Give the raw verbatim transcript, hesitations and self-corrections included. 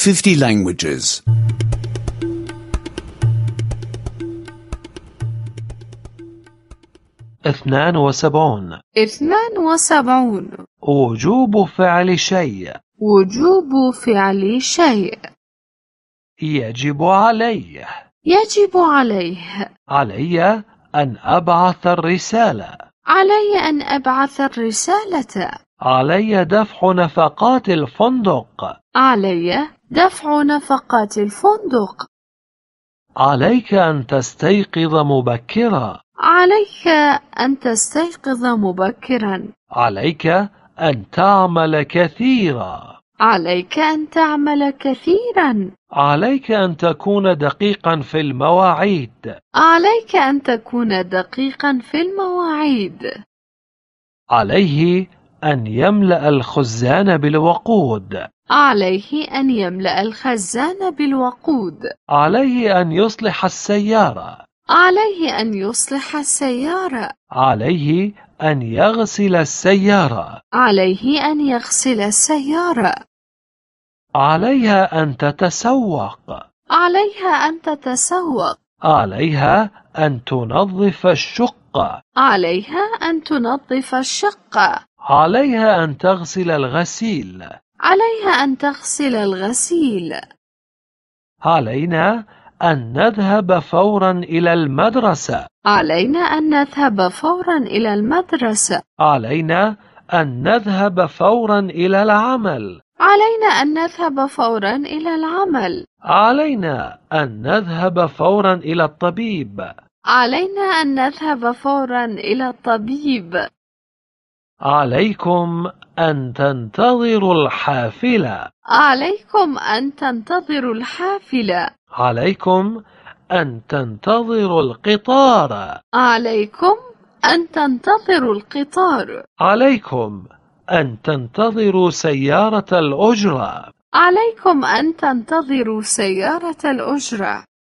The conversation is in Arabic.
fifty languages. اثنان وسبعون. اثنان وسبعون. وجوب فعل شيء. وجوب فعل شيء. يجب عليه. يجب عليه. علي أن أبعث الرسالة. علي أن أبعث الرسالة. علي دفع نفقات الفندق. علي دفع نفقات الفندق. عليك أن تستيقظ مبكرا. عليك أن تستيقظ مبكرا. عليك أن تعمل كثيرا. عليك أن تعمل كثيرا. عليك أن تكون دقيقا في المواعيد. عليك أن تكون دقيقا في المواعيد. عليه أن يملأ الخزان بالوقود. عليه أن يملأ الخزان بالوقود. عليه أن يصلح السيارة. عليه أن يصلح السيارة. عليه أن يغسل السيارة. عليه أن يغسل السيارة. عليها أن تتسوق. عليها أن تتسوق. عليها أن تنظف الشقة. عليها أن تنظف الشقة. عليها أن تغسل الغسيل. عليها أن تغسل الغسيل. علينا أن نذهب فورا إلى المدرسة. علينا أن نذهب فورا إلى المدرسة. علينا أن نذهب فورا إلى العمل. علينا أن نذهب فورا إلى العمل. علينا أن نذهب فورا إلى الطبيب. علينا أن نذهب فورا إلى الطبيب. عليكم أن تنتظروا الحافلة. عليكم أن تنتظروا الحافلة. عليكم أن تنتظروا القطار. عليكم أن تنتظروا القطار. عليكم أن تنتظروا سيارة الأجرة. عليكم أن تنتظروا سيارة الأجرة.